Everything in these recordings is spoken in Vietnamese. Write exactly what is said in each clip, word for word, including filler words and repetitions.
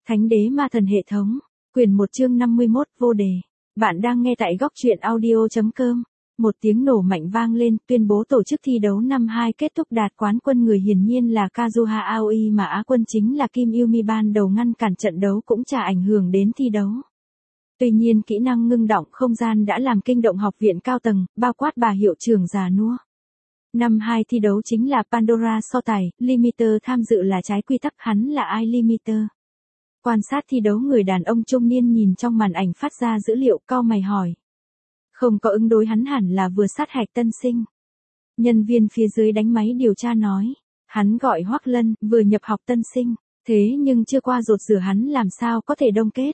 Thánh đế ma thần hệ thống, quyển một chương năm mươi mốt vô đề. Bạn đang nghe tại góc truyện audio.com. Một tiếng nổ mạnh vang lên, tuyên bố tổ chức thi đấu năm hai kết thúc đạt quán quân, người hiển nhiên là Kazuha Aoi mà Á quân chính là Kim Yumi ban đầu ngăn cản trận đấu cũng chả ảnh hưởng đến thi đấu. Tuy nhiên kỹ năng ngưng động không gian đã làm kinh động học viện cao tầng, bao quát bà hiệu trưởng già nua. Năm hai thi đấu chính là Pandora so tài, Limiter tham dự là trái quy tắc, hắn là ai Limiter? Quan sát thi đấu, người đàn ông trung niên nhìn trong màn ảnh phát ra dữ liệu, cau mày hỏi. Không có ứng đối, hắn hẳn là vừa sát hạch tân sinh. Nhân viên phía dưới đánh máy điều tra nói. Hắn gọi Hoắc Lân, vừa nhập học tân sinh, thế nhưng chưa qua rột rửa hắn làm sao có thể đông kết.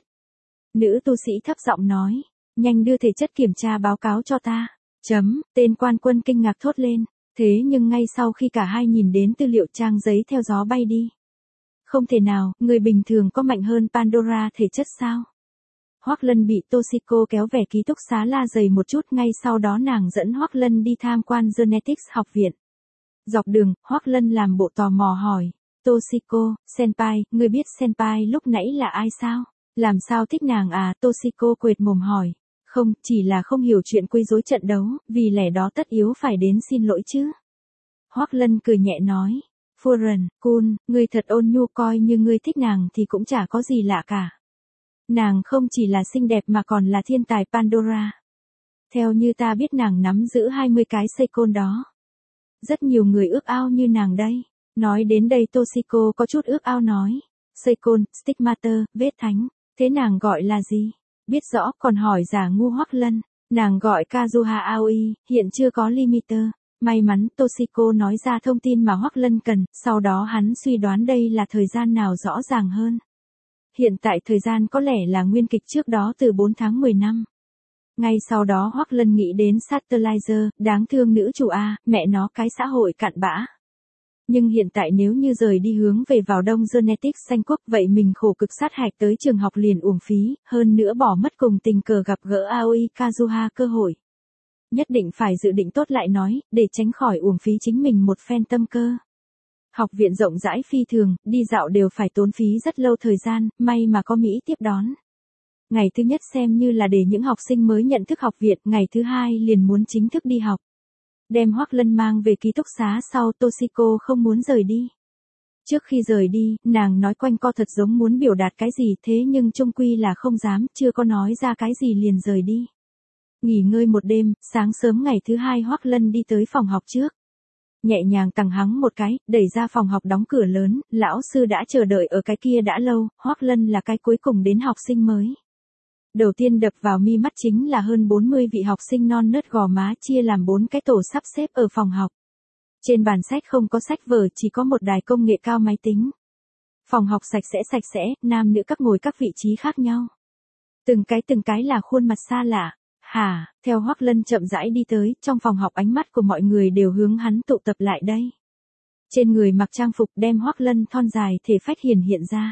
Nữ tu sĩ thấp giọng nói. Nhanh đưa thể chất kiểm tra báo cáo cho ta. Chấm, tên quan quân kinh ngạc thốt lên. Thế nhưng ngay sau khi cả hai nhìn đến tư liệu, trang giấy theo gió bay đi. Không thể nào, người bình thường có mạnh hơn Pandora thể chất sao? Hoắc Lân bị Toshiko kéo về ký túc xá la dày một chút, ngay sau đó nàng dẫn Hoắc Lân đi tham quan Genetics học viện. Dọc đường, Hoắc Lân làm bộ tò mò hỏi. Toshiko, senpai, người biết senpai lúc nãy là ai sao? Làm sao thích nàng à? Toshiko quệt mồm hỏi. Không, chỉ là không hiểu chuyện quấy rối trận đấu, vì lẽ đó tất yếu phải đến xin lỗi chứ. Hoắc Lân cười nhẹ nói. Furen, Kun, ngươi thật ôn nhu, coi như ngươi thích nàng thì cũng chả có gì lạ cả. Nàng không chỉ là xinh đẹp mà còn là thiên tài Pandora. Theo như ta biết nàng nắm giữ hai mươi cái Seikon đó. Rất nhiều người ước ao như nàng đây. Nói đến đây Toshiko có chút ước ao nói. Seikon, Stigmater, vết thánh, thế nàng gọi là gì? Biết rõ còn hỏi giả ngu Hoắc Lân. Nàng gọi Kazuha Aoi, hiện chưa có Limiter. May mắn Toshiko nói ra thông tin mà Hoắc Lân cần, sau đó hắn suy đoán đây là thời gian nào rõ ràng hơn. Hiện tại thời gian có lẽ là nguyên kịch trước đó từ bốn tháng mười năm. Ngay sau đó Hoắc Lân nghĩ đến Satellite, đáng thương nữ chủ A, mẹ nó cái xã hội cặn bã. Nhưng hiện tại nếu như rời đi hướng về vào đông Genetics xanh quốc, vậy mình khổ cực sát hạch tới trường học liền uổng phí, hơn nữa bỏ mất cùng tình cờ gặp gỡ Aoi Kazuha cơ hội. Nhất định phải dự định tốt lại nói, để tránh khỏi uổng phí chính mình một phen tâm cơ. Học viện rộng rãi phi thường, đi dạo đều phải tốn phí rất lâu thời gian, may mà có Mỹ tiếp đón. Ngày thứ nhất xem như là để những học sinh mới nhận thức học viện, ngày thứ hai liền muốn chính thức đi học. Đem Hoắc Lân mang về ký túc xá sau, Toshiko không muốn rời đi. Trước khi rời đi, nàng nói quanh co thật giống muốn biểu đạt cái gì, thế nhưng chung quy là không dám, chưa có nói ra cái gì liền rời đi. Nghỉ ngơi một đêm, sáng sớm ngày thứ hai Hoắc Lân đi tới phòng học trước. Nhẹ nhàng tằng hắng một cái, đẩy ra phòng học đóng cửa lớn, lão sư đã chờ đợi ở cái kia đã lâu, Hoắc Lân là cái cuối cùng đến học sinh mới. Đầu tiên đập vào mi mắt chính là hơn bốn mươi vị học sinh non nớt gò má chia làm bốn cái tổ sắp xếp ở phòng học. Trên bàn sách không có sách vở, chỉ có một đài công nghệ cao máy tính. Phòng học sạch sẽ sạch sẽ, nam nữ các ngồi các vị trí khác nhau. Từng cái từng cái là khuôn mặt xa lạ. Hả, theo Hoắc Lân chậm rãi đi tới, trong phòng học ánh mắt của mọi người đều hướng hắn tụ tập lại đây. Trên người mặc trang phục đem Hoắc Lân thon dài thể phách hiển hiện ra.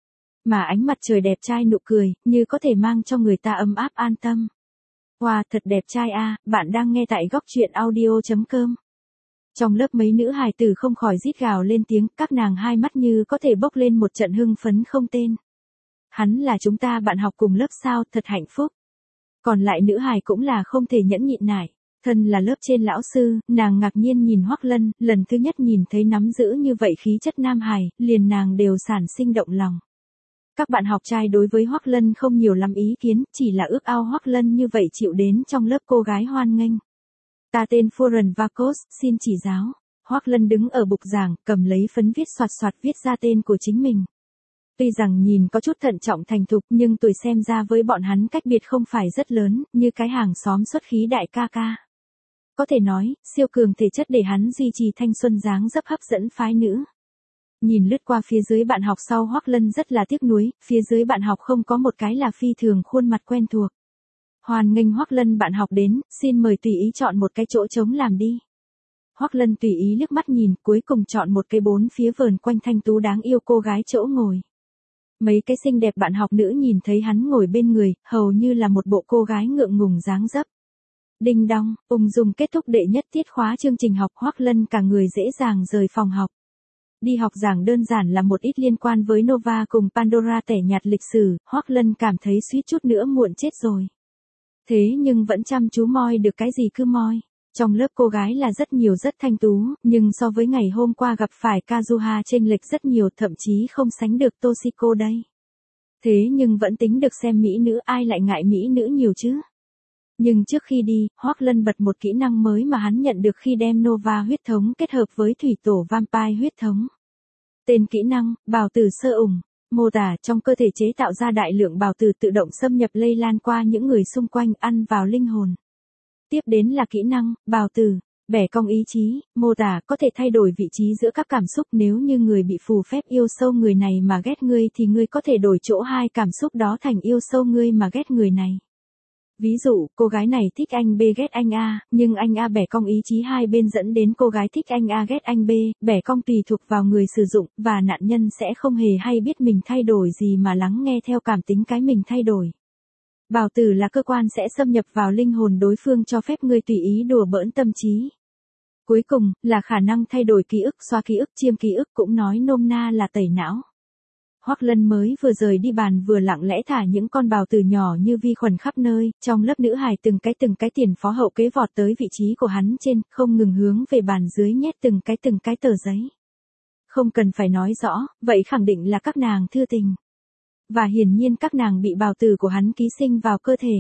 Mà ánh mặt trời đẹp trai, nụ cười, như có thể mang cho người ta ấm áp an tâm. Wow, thật đẹp trai a, bạn đang nghe tại góc truyện audio.com. Trong lớp mấy nữ hài tử không khỏi rít gào lên tiếng, các nàng hai mắt như có thể bốc lên một trận hưng phấn không tên. Hắn là chúng ta bạn học cùng lớp sao, thật hạnh phúc. Còn lại nữ hài cũng là không thể nhẫn nhịn nải. Thân là lớp trên lão sư, nàng ngạc nhiên nhìn Hoắc Lân, lần thứ nhất nhìn thấy nắm giữ như vậy khí chất nam hài, liền nàng đều sản sinh động lòng. Các bạn học trai đối với Hoắc Lân không nhiều lắm ý kiến, chỉ là ước ao Hoắc Lân như vậy chịu đến trong lớp cô gái hoan nghênh. Ta tên Furen Vakos, xin chỉ giáo. Hoắc Lân đứng ở bục giảng, cầm lấy phấn viết soạt soạt viết ra tên của chính mình. Tuy rằng nhìn có chút thận trọng thành thục, nhưng tuổi xem ra với bọn hắn cách biệt không phải rất lớn, như cái hàng xóm xuất khí đại ca ca. Có thể nói, siêu cường thể chất để hắn duy trì thanh xuân dáng dấp hấp dẫn phái nữ. Nhìn lướt qua phía dưới bạn học sau, Hoắc Lân rất là tiếc nuối, phía dưới bạn học không có một cái là phi thường khuôn mặt quen thuộc. Hoan nghênh Hoắc Lân bạn học đến, xin mời tùy ý chọn một cái chỗ trống làm đi. Hoắc Lân tùy ý liếc mắt nhìn, cuối cùng chọn một cái bốn phía vờn quanh thanh tú đáng yêu cô gái chỗ ngồi. Mấy cái xinh đẹp bạn học nữ nhìn thấy hắn ngồi bên người, hầu như là một bộ cô gái ngượng ngùng dáng dấp. Đinh đong, ung dung kết thúc đệ nhất tiết khóa chương trình học, Hoắc Lân cả người dễ dàng rời phòng học. đi học giảng đơn giản là một ít liên quan với Nova cùng Pandora tẻ nhạt lịch sử, Hoắc Lân cảm thấy suýt chút nữa muộn chết rồi. Thế nhưng vẫn chăm chú moi được cái gì cứ moi. Trong lớp cô gái là rất nhiều rất thanh tú, nhưng so với ngày hôm qua gặp phải Kazuha chênh lệch rất nhiều, thậm chí không sánh được Toshiko đây. Thế nhưng vẫn tính được xem mỹ nữ, ai lại ngại mỹ nữ nhiều chứ. Nhưng trước khi đi, Hoắc Lân bật một kỹ năng mới mà hắn nhận được khi đem Nova huyết thống kết hợp với thủy tổ Vampire huyết thống. Tên kỹ năng, bào tử sơ ủng, mô tả trong cơ thể chế tạo ra đại lượng bào tử tự động xâm nhập lây lan qua những người xung quanh, ăn vào linh hồn. Tiếp đến là kỹ năng, bào tử, bẻ cong ý chí, mô tả có thể thay đổi vị trí giữa các cảm xúc, nếu như người bị phù phép yêu sâu người này mà ghét ngươi thì ngươi có thể đổi chỗ hai cảm xúc đó thành yêu sâu ngươi mà ghét người này. Ví dụ, cô gái này thích anh B ghét anh A, nhưng anh A bẻ cong ý chí hai bên dẫn đến cô gái thích anh A ghét anh B, bẻ cong tùy thuộc vào người sử dụng, và nạn nhân sẽ không hề hay biết mình thay đổi gì mà lắng nghe theo cảm tính cái mình thay đổi. Bào tử là cơ quan sẽ xâm nhập vào linh hồn đối phương cho phép ngươi tùy ý đùa bỡn tâm trí. Cuối cùng, là khả năng thay đổi ký ức, xóa ký ức, chiêm ký ức, cũng nói nôm na là tẩy não. Hoắc Lân mới vừa rời đi bàn vừa lặng lẽ thả những con bào tử nhỏ như vi khuẩn khắp nơi, trong lớp nữ hài từng cái từng cái tiền phó hậu kế vọt tới vị trí của hắn trên, không ngừng hướng về bàn dưới nhét từng cái từng cái tờ giấy. Không cần phải nói rõ, vậy khẳng định là các nàng thư tình. Và hiển nhiên các nàng bị bào tử của hắn ký sinh vào cơ thể.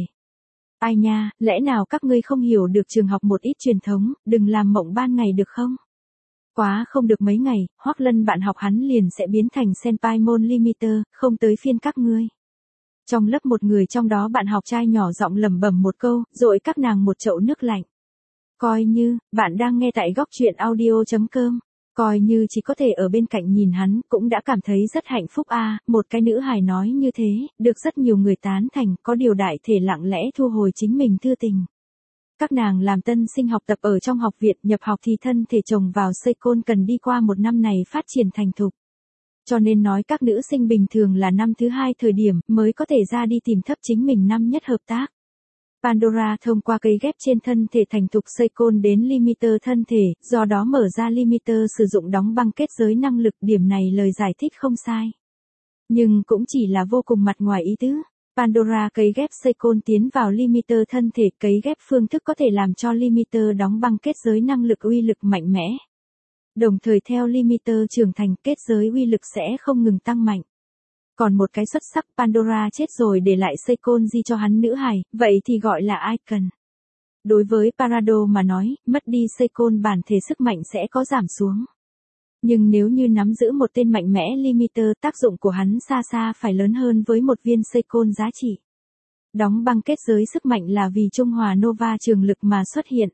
Ai nha, lẽ nào các ngươi không hiểu được trường học một ít truyền thống, đừng làm mộng ban ngày được không? Quá không được mấy ngày, Hoắc Lân bạn học hắn liền sẽ biến thành senpai môn limiter, không tới phiên các ngươi. Trong lớp một người trong đó bạn học trai nhỏ giọng lẩm bẩm một câu, dội các nàng một chậu nước lạnh. Coi như, bạn đang nghe tại góc truyện audio chấm com. Coi như chỉ có thể ở bên cạnh nhìn hắn, cũng đã cảm thấy rất hạnh phúc a. À, một cái nữ hài nói như thế, được rất nhiều người tán thành, có điều đại thể lặng lẽ thu hồi chính mình thư tình. Các nàng làm tân sinh học tập ở trong học viện, nhập học thì thân thể chồng vào xây côn cần đi qua một năm này phát triển thành thục. Cho nên nói các nữ sinh bình thường là năm thứ hai thời điểm mới có thể ra đi tìm thấp chính mình năm nhất hợp tác. Pandora thông qua cấy ghép trên thân thể thành thục xây côn đến limiter thân thể, do đó mở ra limiter sử dụng đóng băng kết giới năng lực, điểm này lời giải thích không sai. Nhưng cũng chỉ là vô cùng mặt ngoài ý tứ. Pandora cấy ghép xây côn tiến vào limiter thân thể, cấy ghép phương thức có thể làm cho limiter đóng băng kết giới năng lực uy lực mạnh mẽ. Đồng thời theo limiter trưởng thành, kết giới uy lực sẽ không ngừng tăng mạnh. Còn một cái xuất sắc, Pandora chết rồi để lại xây côn di cho hắn nữ hài, vậy thì gọi là icon. Đối với Parado mà nói, mất đi xây côn bản thể sức mạnh sẽ có giảm xuống. Nhưng nếu như nắm giữ một tên mạnh mẽ limiter, tác dụng của hắn xa xa phải lớn hơn với một viên xây côn giá trị. Đóng băng kết giới sức mạnh là vì trung hòa Nova trường lực mà xuất hiện.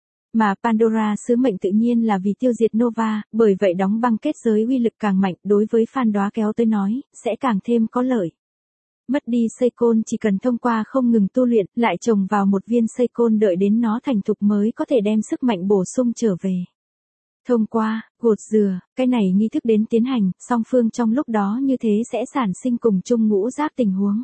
Mà Pandora sứ mệnh tự nhiên là vì tiêu diệt Nova, bởi vậy đóng băng kết giới uy lực càng mạnh, đối với fan đóa kéo tới nói, sẽ càng thêm có lợi. Mất đi xây côn chỉ cần thông qua không ngừng tu luyện, lại trồng vào một viên xây côn đợi đến nó thành thục mới có thể đem sức mạnh bổ sung trở về. Thông qua, gột dừa, cái này nghi thức đến tiến hành, song phương trong lúc đó như thế sẽ sản sinh cùng chung ngũ giác tình huống.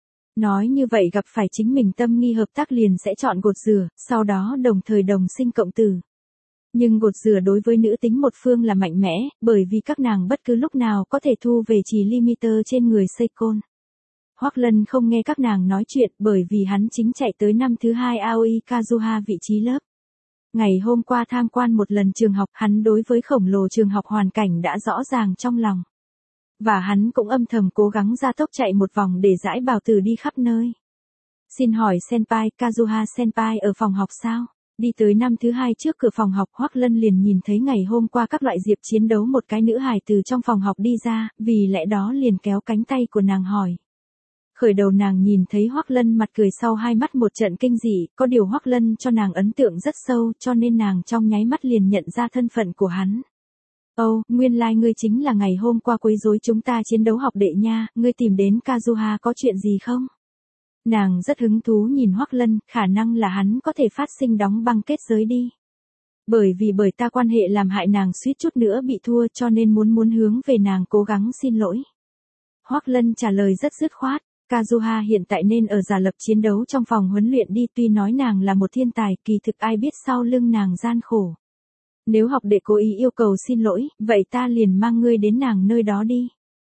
Nói như vậy gặp phải chính mình tâm nghi hợp tác liền sẽ chọn gột dừa, sau đó đồng thời đồng sinh cộng tử. Nhưng gột dừa đối với nữ tính một phương là mạnh mẽ, bởi vì các nàng bất cứ lúc nào có thể thu về chỉ limiter trên người xây côn. Hoắc Lân không nghe các nàng nói chuyện bởi vì hắn chính chạy tới năm thứ hai Aoi Kazuha vị trí lớp. Ngày hôm qua tham quan một lần trường học, hắn đối với khổng lồ trường học hoàn cảnh đã rõ ràng trong lòng. Và hắn cũng âm thầm cố gắng ra tốc chạy một vòng để giải bào tử đi khắp nơi. Xin hỏi senpai, Kazuha senpai ở phòng học sao? Đi tới năm thứ hai trước cửa phòng học, Hoắc Lân liền nhìn thấy ngày hôm qua các loại diệp chiến đấu một cái nữ hài từ trong phòng học đi ra, vì lẽ đó liền kéo cánh tay của nàng hỏi. Khởi đầu nàng nhìn thấy Hoắc Lân mặt cười sau hai mắt một trận kinh dị, có điều Hoắc Lân cho nàng ấn tượng rất sâu cho nên nàng trong nháy mắt liền nhận ra thân phận của hắn. Ồ, oh, nguyên lai like ngươi chính là ngày hôm qua quấy rối chúng ta chiến đấu học đệ nha, ngươi tìm đến Kazuha có chuyện gì không? Nàng rất hứng thú nhìn Hoắc Lân, khả năng là hắn có thể phát sinh đóng băng kết giới đi. Bởi vì bởi ta quan hệ làm hại nàng suýt chút nữa bị thua cho nên muốn muốn hướng về nàng cố gắng xin lỗi. Hoắc Lân trả lời rất dứt khoát. Kazuha hiện tại nên ở giả lập chiến đấu trong phòng huấn luyện đi, tuy nói nàng là một thiên tài, kỳ thực ai biết sau lưng nàng gian khổ. Nếu học đệ cố ý yêu cầu xin lỗi, vậy ta liền mang ngươi đến nàng nơi đó đi.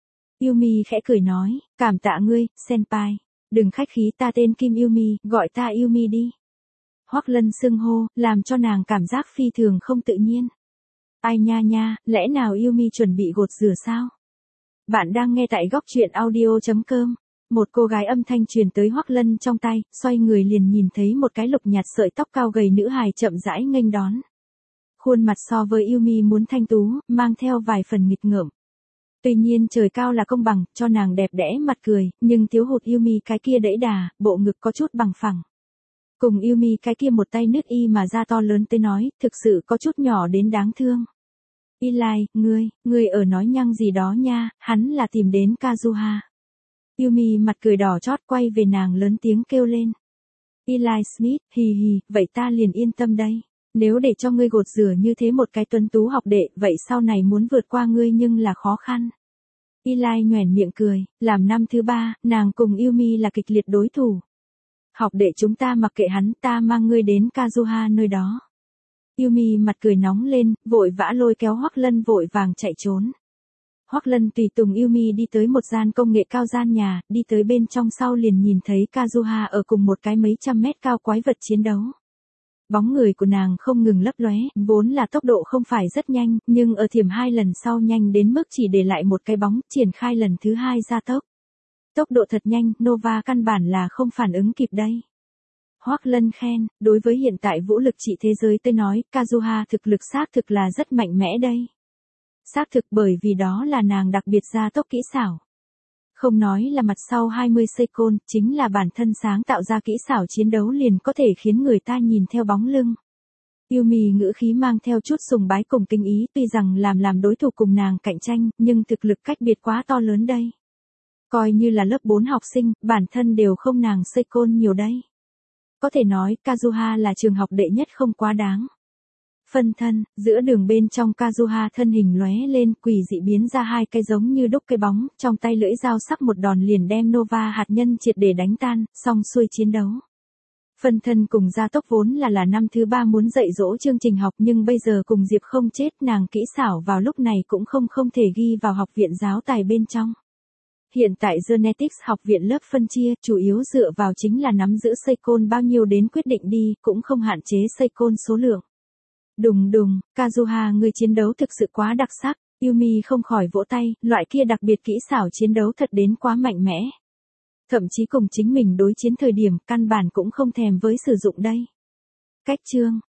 Yumi khẽ cười nói, cảm tạ ngươi, senpai. Đừng khách khí, ta tên Kim Yumi, gọi ta Yumi đi. Hoắc Lân xưng hô, làm cho nàng cảm giác phi thường không tự nhiên. Ai nha nha, lẽ nào Yumi chuẩn bị gột rửa sao? Bạn đang nghe tại góc truyện audio chấm com. Một cô gái âm thanh truyền tới Hoắc Lân trong tay, xoay người liền nhìn thấy một cái lục nhạt sợi tóc cao gầy nữ hài chậm rãi nghênh đón. Khuôn mặt so với Yumi muốn thanh tú, mang theo vài phần nghịch ngợm. Tuy nhiên trời cao là công bằng, cho nàng đẹp đẽ mặt cười, nhưng thiếu hụt Yumi cái kia đẫy đà, bộ ngực có chút bằng phẳng. Cùng Yumi cái kia một tay nước y mà da to lớn tới nói, thực sự có chút nhỏ đến đáng thương. Eli, ngươi, ngươi ở nói nhăng gì đó nha, hắn là tìm đến Kazuha. Yumi mặt cười đỏ chót quay về nàng lớn tiếng kêu lên. Eli Smith, hì hì, vậy ta liền yên tâm đây. Nếu để cho ngươi gột rửa như thế một cái tuấn tú học đệ, vậy sau này muốn vượt qua ngươi nhưng là khó khăn. Eli nhoẻn miệng cười, làm năm thứ ba, nàng cùng Yumi là kịch liệt đối thủ. Học đệ chúng ta mặc kệ hắn, ta mang ngươi đến Kazuha nơi đó. Yumi mặt cười nóng lên, vội vã lôi kéo Hoắc Lân vội vàng chạy trốn. Hoắc Lân tùy tùng Yumi đi tới một gian công nghệ cao gian nhà, đi tới bên trong sau liền nhìn thấy Kazuha ở cùng một cái mấy trăm mét cao quái vật chiến đấu. Bóng người của nàng không ngừng lấp lóe, vốn là tốc độ không phải rất nhanh, nhưng ở thiểm hai lần sau nhanh đến mức chỉ để lại một cái bóng, triển khai lần thứ hai gia tốc. Tốc độ thật nhanh, Nova căn bản là không phản ứng kịp đây. Hoắc Lân khen, đối với hiện tại vũ lực trị thế giới tới nói, Kazuha thực lực xác thực là rất mạnh mẽ đây. Xác thực bởi vì đó là nàng đặc biệt gia tốc kỹ xảo. Không nói là mặt sau hai mươi second, chính là bản thân sáng tạo ra kỹ xảo chiến đấu liền có thể khiến người ta nhìn theo bóng lưng. Yumi ngữ khí mang theo chút sùng bái cùng kinh ý, tuy rằng làm làm đối thủ cùng nàng cạnh tranh, nhưng thực lực cách biệt quá to lớn đây. Coi như là lớp bốn học sinh, bản thân đều không nàng second nhiều đây. Có thể nói, Kazuha là trường học đệ nhất không quá đáng. Phân thân, giữa đường bên trong Kazuha thân hình lóe lên, quỷ dị biến ra hai cái giống như đúc cây bóng, trong tay lưỡi dao sắc một đòn liền đem Nova hạt nhân triệt để đánh tan, xong xuôi chiến đấu. Phân thân cùng gia tốc vốn là là năm thứ ba muốn dạy dỗ chương trình học nhưng bây giờ cùng Diệp không chết, nàng kỹ xảo vào lúc này cũng không không thể ghi vào học viện giáo tài bên trong. Hiện tại Genetics học viện lớp phân chia chủ yếu dựa vào chính là nắm giữ second bao nhiêu đến quyết định đi, cũng không hạn chế second số lượng. Đùng đùng, Kazuha người chiến đấu thực sự quá đặc sắc, Yumi không khỏi vỗ tay, loại kia đặc biệt kỹ xảo chiến đấu thật đến quá mạnh mẽ. Thậm chí cùng chính mình đối chiến thời điểm căn bản cũng không thèm với sử dụng đây. Cách chương,